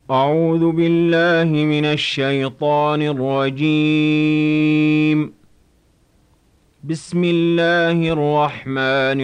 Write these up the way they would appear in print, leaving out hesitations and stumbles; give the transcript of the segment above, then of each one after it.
أعوذ بالله من الشيطان الرجيم. بسم الله الرحمن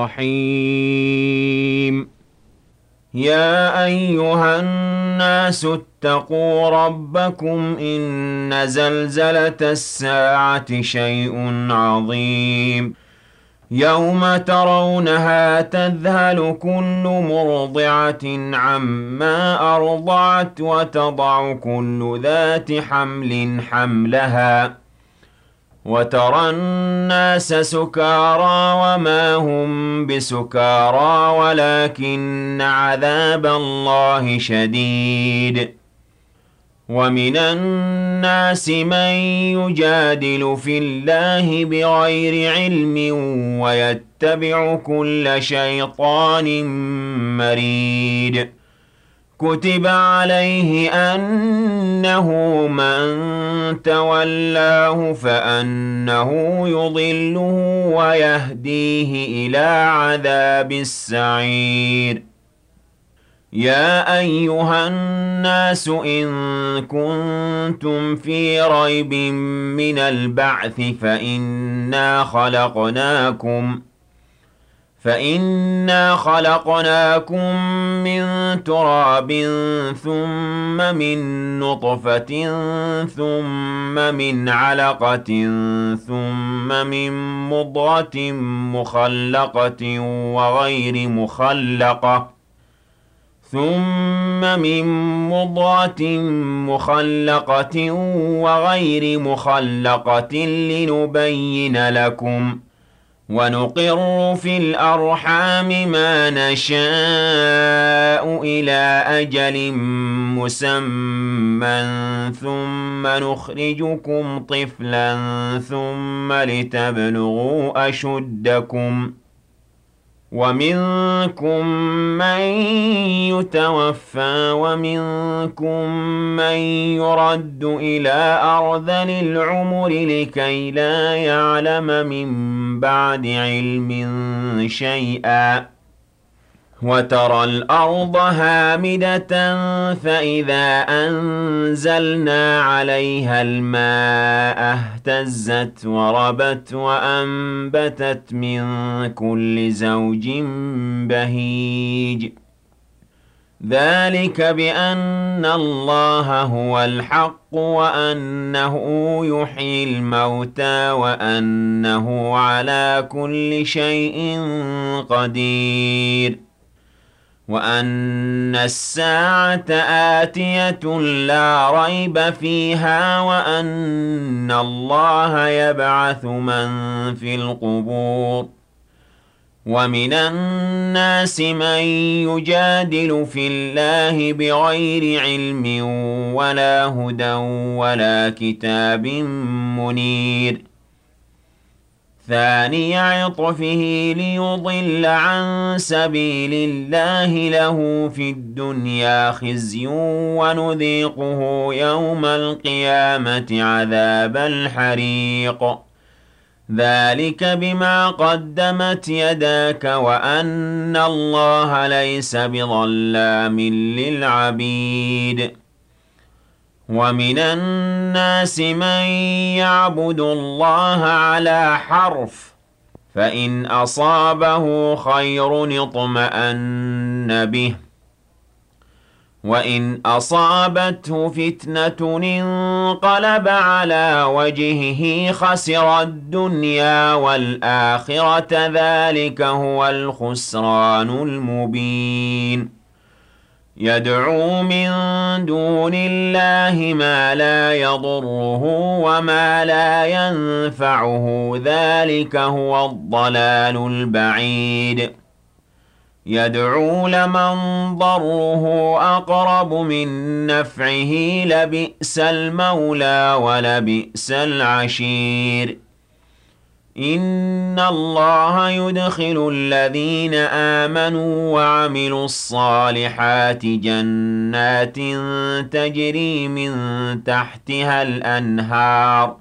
الرحيم. يا أيها الناس اتقوا ربكم إن زلزلة الساعة شيء عظيم. يوم ترونها تذهل كل مرضعة عما أرضعت وتضع كل ذات حمل حملها وترى الناس سكارى وما هم بسكارى ولكن عذاب الله شديد. ومن الناس من يجادل في الله بغير علم ويتبع كل شيطان مريد. كتب عليه أنه من تولاه فأنه يضله ويهديه إلى عذاب السعير. يا أيها الناس إن كنتم في ريب من البعث فإنا خلقناكم من تراب ثم من نطفة ثم من علقة ثم من مضغة مخلقة وغير مخلقة لنبين لكم ونقر في الأرحام ما نشاء إلى أجل مسمى ثم نخرجكم طفلا ثم لتبلغوا أشدكم. ومنكم من يتوفى ومنكم من يرد إلى أرذل العمر لكي لا يعلم من بعد علم شيئا. وترى الأرض هامدة فإذا أنزلنا عليها الماء اهتزت وربت وأنبتت من كل زوج بهيج. ذلك بأن الله هو الحق وأنه يحيي الموتى وأنه على كل شيء قدير. وأن الساعة آتية لا ريب فيها وأن الله يبعث من في القبور. ومن الناس من يجادل في الله بغير علم ولا هدى ولا كتاب منير. ثاني عطفه ليضل عن سبيل الله له في الدنيا خزي ونذيقه يوم القيامة عذاب الحريق. ذلك بما قدمت يداك وأن الله ليس بظلام للعبيد. ومن الناس من يعبد الله على حرف فإن أصابه خير اطمأن به وإن أصابته فتنة انقلب على وجهه خسر الدنيا والآخرة ذلك هو الخسران المبين. يدعو من دون الله ما لا يضره وما لا ينفعه ذلك هو الضلال البعيد. يدعو لمن ضره أقرب من نفعه لبئس المولى ولبئس العشير. إن الله يدخل الذين آمنوا وعملوا الصالحات جنات تجري من تحتها الأنهار.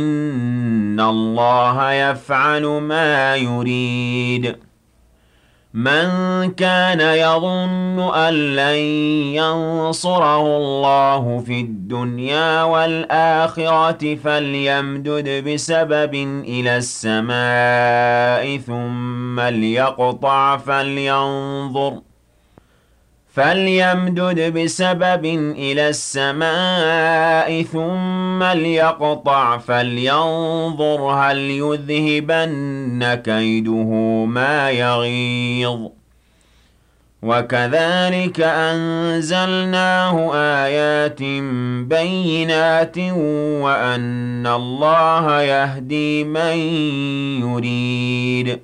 إن الله يفعل ما يريد. من كان يظن أن لن ينصره الله في الدنيا والآخرة فليمدد بسبب إلى السماء ثم ليقطع فليمدد بسبب إلى السماء ثم ليقطع فلينظر هل يذهبن كيده ما يغيظ. وكذلك أنزلناه آيات بينات وأن الله يهدي من يريد.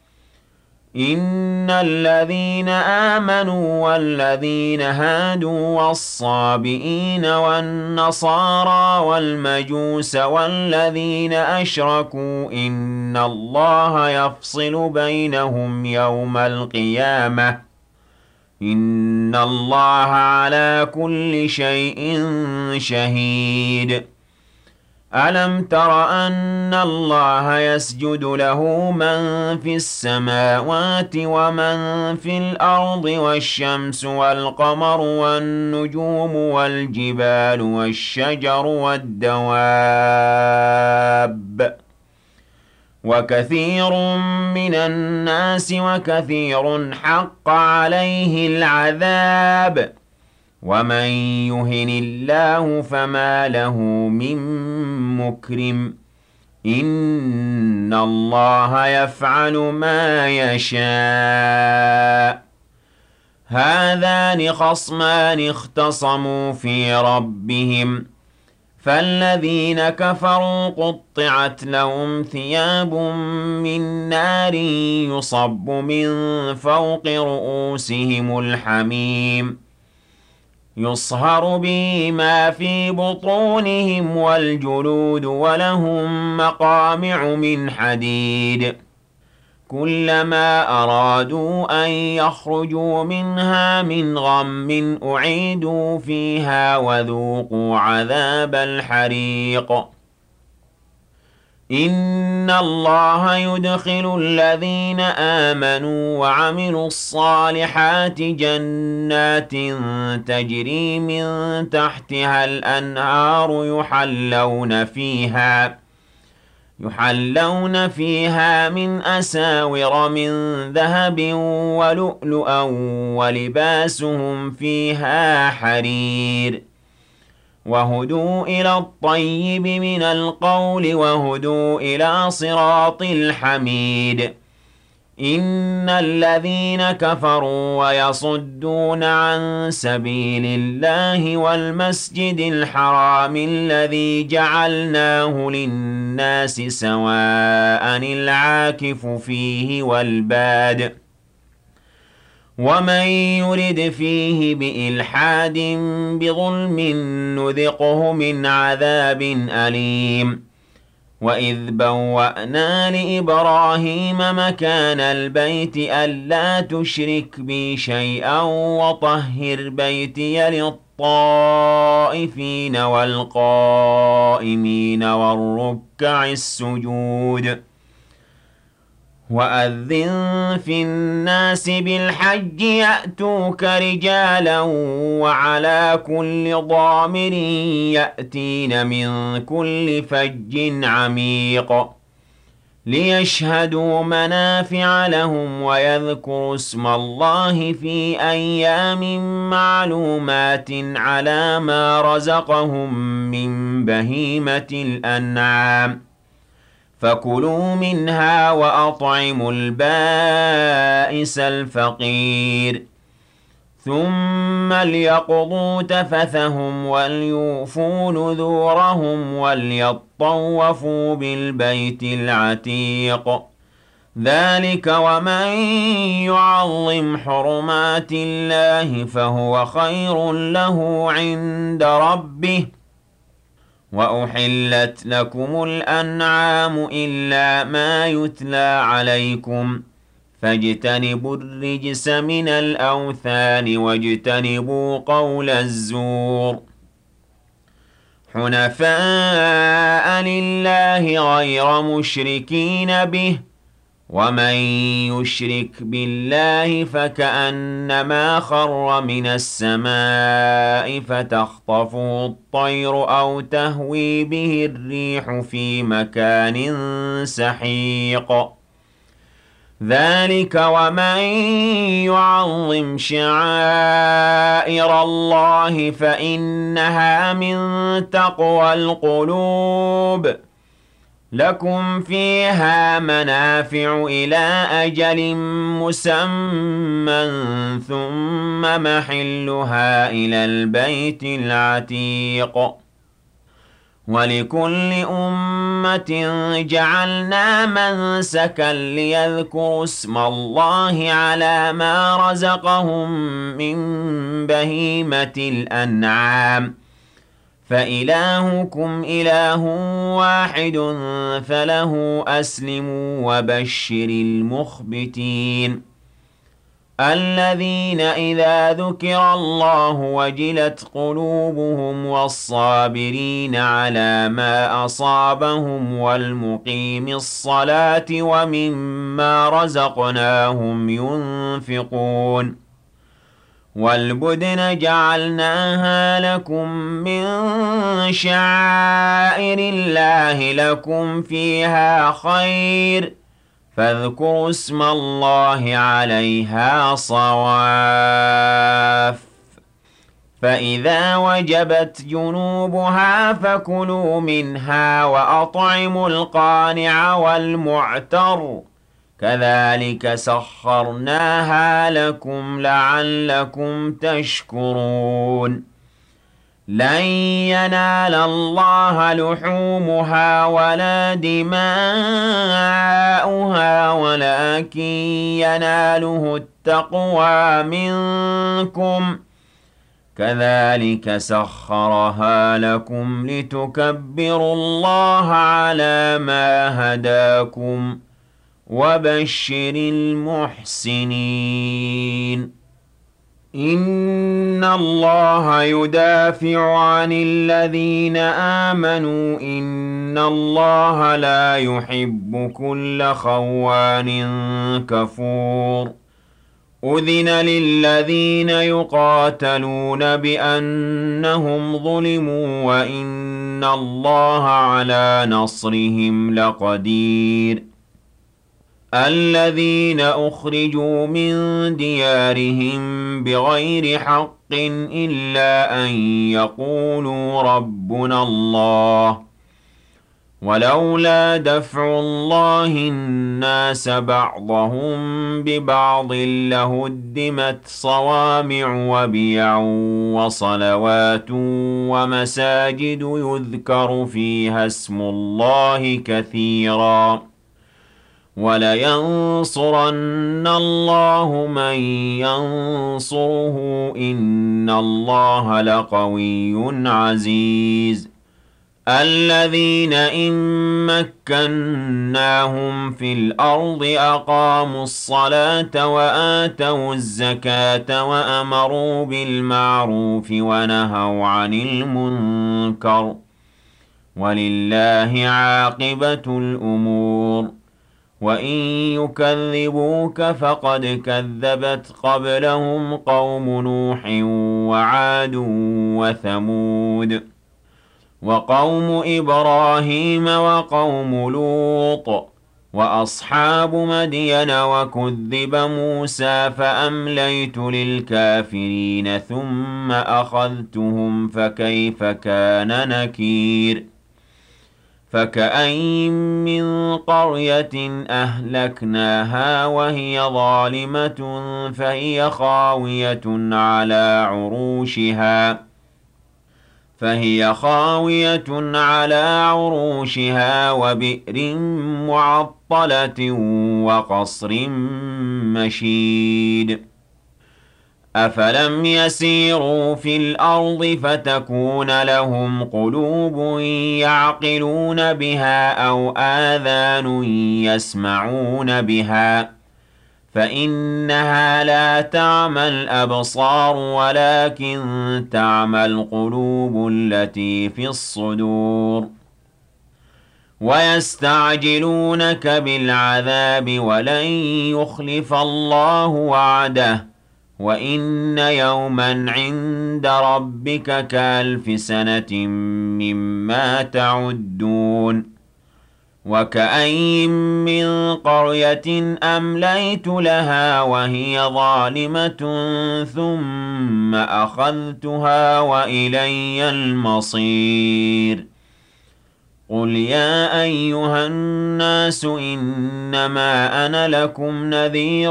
إن الذين آمنوا والذين هادوا والصابئين والنصارى والمجوس والذين أشركوا إن الله يفصل بينهم يوم القيامة إن الله على كل شيء شهيد. ألم تر أن الله يسجد له من في السماوات ومن في الأرض والشمس والقمر والنجوم والجبال والشجر والدواب وكثير من الناس وكثير حق عليه العذاب ومن يهن الله فما له من مكرم إن الله يفعل ما يشاء. هذان خصمان اختصموا في ربهم فالذين كفروا قطعت لهم ثياب من نار يصب من فوق رؤوسهم الحميم يصهر به ما في بطونهم والجلود ولهم مقامع من حديد كلما أرادوا أن يخرجوا منها من غم أعيدوا فيها وذوقوا عذاب الحريق. إن الله يدخل الذين آمنوا وعملوا الصالحات جنات تجري من تحتها الأنهار يحلون فيها من أساور من ذهب ولؤلؤا ولباسهم فيها حرير وهدوا إلى الطيب من القول وهدوا إلى صراط الحميد. إن الذين كفروا ويصدون عن سبيل الله والمسجد الحرام الذي جعلناه للناس سواء العاكف فيه والباد ومن يرد فيه بإلحاد بظلم نذقه من عذاب أليم. وإذ بوأنا لإبراهيم مكان البيت ألا تشرك بي شيئا وطهر بيتي للطائفين والقائمين والركع السجود. وأذن في الناس بالحج يأتوك رجالا وعلى كل ضامر يأتين من كل فج عميق ليشهدوا منافع لهم ويذكروا اسم الله في أيام معلومات على ما رزقهم من بهيمة الأنعام فكلوا منها وأطعموا البائس الفقير ثم ليقضوا تفثهم وليوفوا نذورهم وليطوفوا بالبيت العتيق. ذلك ومن يعظم حرمات الله فهو خير له عند ربه. وأحلت لكم الأنعام إلا ما يتلى عليكم فاجتنبوا الرجس من الأوثان واجتنبوا قول الزور حنفاء لله غير مشركين به ومن يشرك بالله فكأنما خر من السماء فتخطفه الطير أو تهوي به الريح في مكان سحيق ذلك ومن يعظم شعائر الله فإنها من تقوى القلوب لكم فيها منافع إلى أجل مسمى ثم محلها إلى البيت العتيق ولكل أمة جعلنا منسكا ليذكروا اسم الله على ما رزقهم من بهيمة الأنعام فإلهكم إله واحد فله أسلموا وبشر المخبتين الذين إذا ذكر الله وجلت قلوبهم والصابرين على ما أصابهم والمقيم الصلاة ومما رزقناهم ينفقون والبدن جعلناها لكم من شعائر الله لكم فيها خير فاذكروا اسم الله عليها صواف فإذا وجبت جنوبها فكلوا منها وأطعموا القانع والمعتر كذلك سخرناها لكم لعلكم تشكرون لن ينال الله لحومها ولا دماؤها ولكن يناله التقوى منكم كذلك سخرها لكم لتكبروا الله على ما هداكم وبشر المحسنين إن الله يدافع عن الذين آمنوا إن الله لا يحب كل خوان كفور أذن للذين يقاتلون بأنهم ظلموا وإن الله على نصرهم لقدير الذين أخرجوا من ديارهم بغير حق إلا أن يقولوا ربنا الله ولولا دفع الله الناس بعضهم ببعض لهدمت صوامع وبيع وصلوات ومساجد يذكر فيها اسم الله كثيراً ولينصرن الله من ينصره إن الله لقوي عزيز الذين إن مكناهم في الأرض أقاموا الصلاة وآتوا الزكاة وأمروا بالمعروف ونهوا عن المنكر ولله عاقبة الأمور وإن يكذبوك فقد كذبت قبلهم قوم نوح وعاد وثمود وقوم إبراهيم وقوم لوط وأصحاب مدين وكذب موسى فأمليت للكافرين ثم أخذتهم فكيف كان نكير فكأين من قرية أهلكناها وهي ظالمة فهي خاوية على عروشها وبئر معطلة وقصر مشيد أفلم يسيروا في الأرض فتكون لهم قلوب يعقلون بها أو آذان يسمعون بها فإنها لا تعمى الأبصار ولكن تعمى القلوب التي في الصدور ويستعجلونك بالعذاب ولن يخلف الله وعده وإن يوما عند ربك كألف سنة مما تعدون وكأين من قرية أمليت لها وهي ظالمة ثم أخذتها وإلي المصير قل يا أيها الناس إنما أنا لكم نذير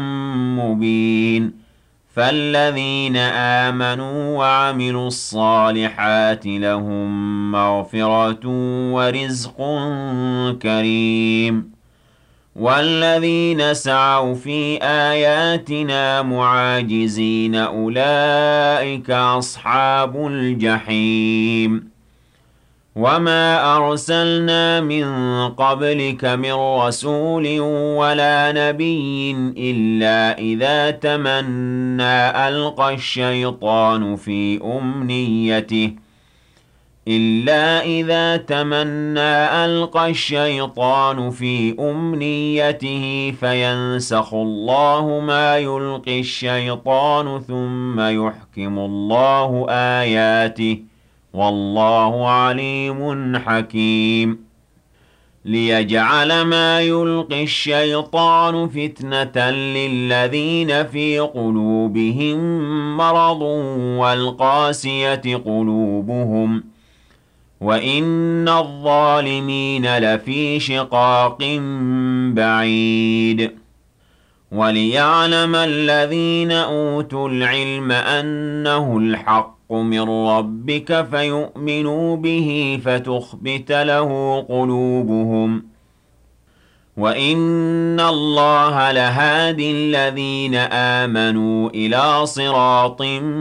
مبين فالذين آمنوا وعملوا الصالحات لهم مغفرة ورزق كريم والذين سعوا في آياتنا معاجزين أولئك أصحاب الجحيم وما أرسلنا من قبلك من رسول ولا نبي إلا إذا تمنى ألقى الشيطان في أمنيته فينسخ الله ما يلقي الشيطان ثم يحكم الله آياته والله عليم حكيم ليجعل ما يلقي الشيطان فتنة للذين في قلوبهم مرض والقاسية قلوبهم وإن الظالمين لفي شقاق بعيد وليعلم الذين أوتوا العلم أنه الحق من ربك فيؤمنوا به فتخبت له قلوبهم وإن الله لهادي الذين آمنوا إلى صراط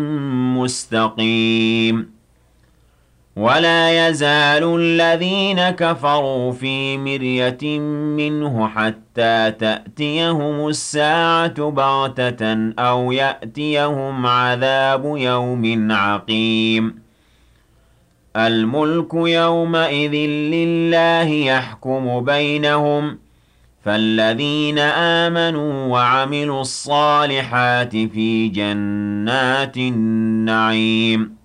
مستقيم ولا يزال الذين كفروا في مرية منه حتى تأتيهم الساعة بغتة أو يأتيهم عذاب يوم عقيم الملك يومئذ لله يحكم بينهم فالذين آمنوا وعملوا الصالحات في جنات النعيم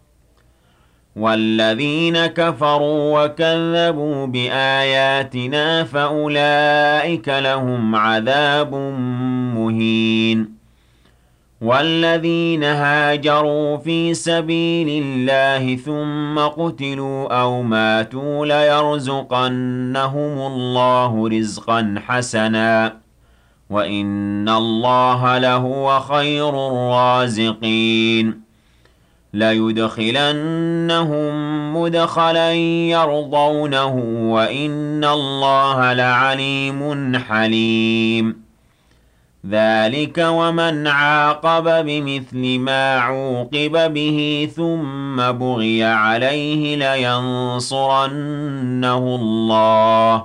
والذين كفروا وكذبوا بآياتنا فأولئك لهم عذاب مهين والذين هاجروا في سبيل الله ثم قتلوا أو ماتوا ليرزقنهم الله رزقا حسنا وإن الله لهو خير الرازقين ليدخلنهم مدخلا يرضونه وإن الله لعليم حليم ذلك ومن عاقب بمثل ما عوقب به ثم بغي عليه لينصرنه الله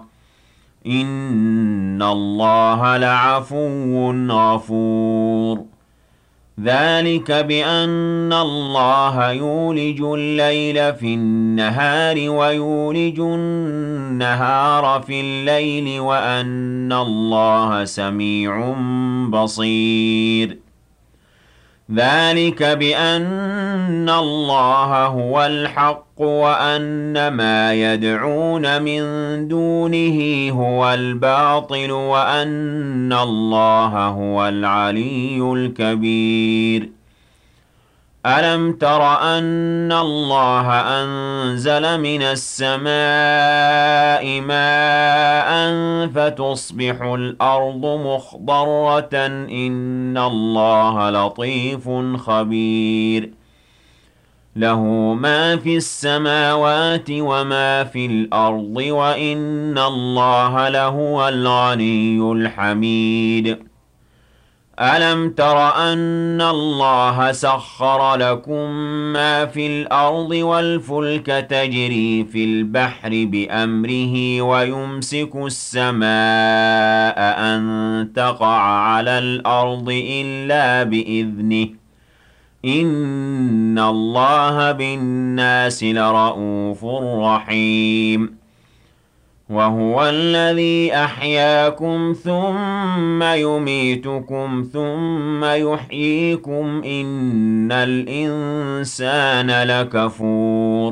إن الله لعفو غفور ذلك بأن الله يولج الليل في النهار ويولج النهار في الليل وأن الله سميع بصير ذلك بأن الله هو الحق وأن ما يدعون من دونه هو الباطل وأن الله هو العلي الكبير ألم تر أن الله أنزل من السماء ماء فتصبح الأرض مخضرة إن الله لطيف خبير له ما في السماوات وما في الأرض وإن الله لهو الغني الحميد ألم تر أن الله سخر لكم ما في الأرض والفلك تجري في البحر بأمره ويمسك السماء أن تقع على الأرض إلا بإذنه إن الله بالناس لرءوف رحيم وهو الذي أحياكم ثم يميتكم ثم يحييكم إن الإنسان لكفور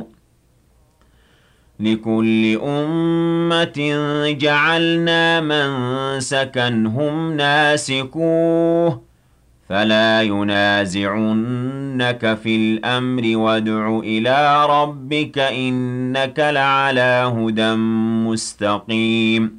لكل أمة جعلنا منسكا هم ناسكوه فلا ينازعنك في الأمر وادع إلى ربك إنك لعلى هدى مستقيم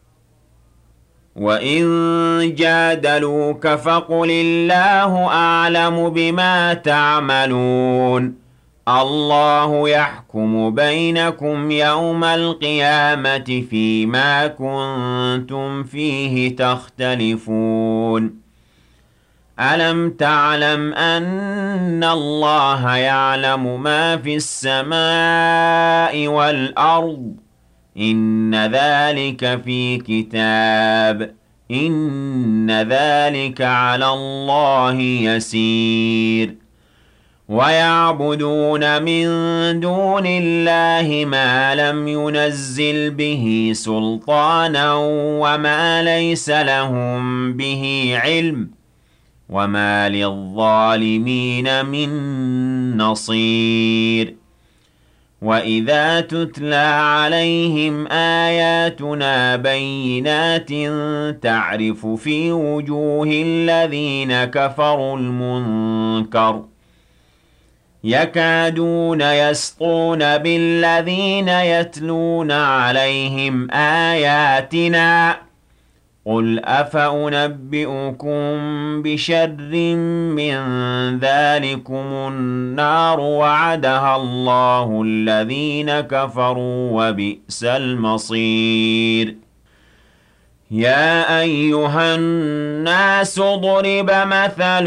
وإن جادلوك فقل الله أعلم بما تعملون الله يحكم بينكم يوم القيامة فيما كنتم فيه تختلفون ألم تعلم أن الله يعلم ما في السماء والأرض إن ذلك في كتاب إن ذلك على الله يسير ويعبدون من دون الله ما لم ينزل به سلطانا وما ليس لهم به علم وما للظالمين من نصير وإذا تتلى عليهم آياتنا بينات تعرف في وجوه الذين كفروا المنكر يكادون يسطون بالذين يتلون عليهم آياتنا قل أفأنبئكم بشر من ذلكم النار وعدها الله الذين كفروا وبئس المصير يا أيها الناس ضرب مثل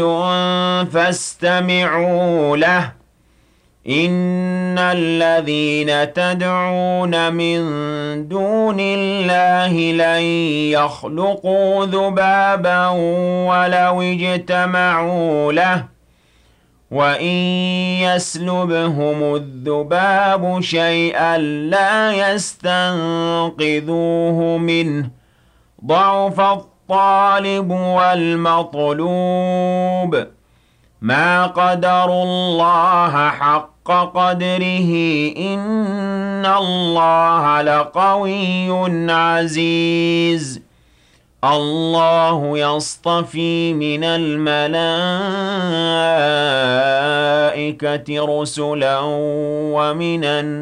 فاستمعوا له إن الذين تدعون من دون الله لن يخلقوا ذبابا ولو اجتمعوا له وإن يسلبهم الذباب شيئا لا يستنقذوه منه ضعف الطالب والمطلوب ما قدروا الله حق قدره إن الله لقوي عزيز الله يصطفي من الملائكة رسلا ومن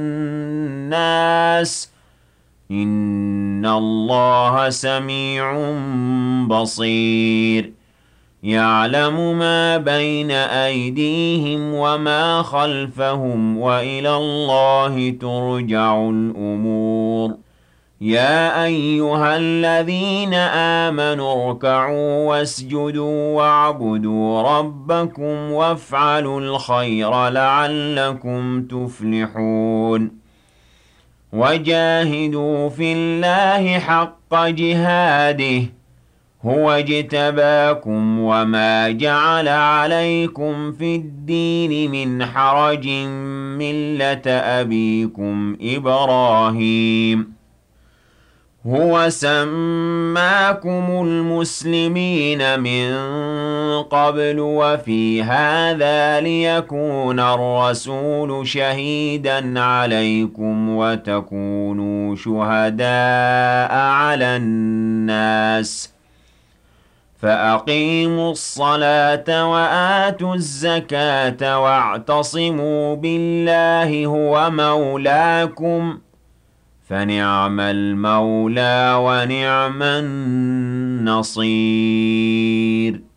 الناس إن الله سميع بصير يعلم ما بين أيديهم وما خلفهم وإلى الله ترجع الأمور يا أيها الذين آمنوا اركعوا واسجدوا واعبدوا ربكم وافعلوا الخير لعلكم تفلحون وجاهدوا في الله حق جهاده هو اجتباكم وما جعل عليكم في الدين من حرج ملة أبيكم إبراهيم هو سماكم المسلمين من قبل وفي هذا ليكون الرسول شهيدا عليكم وتكونوا شهداء على الناس فأقيموا الصلاة وآتوا الزكاة واعتصموا بالله هو مولاكم فنعم المولى ونعم النصير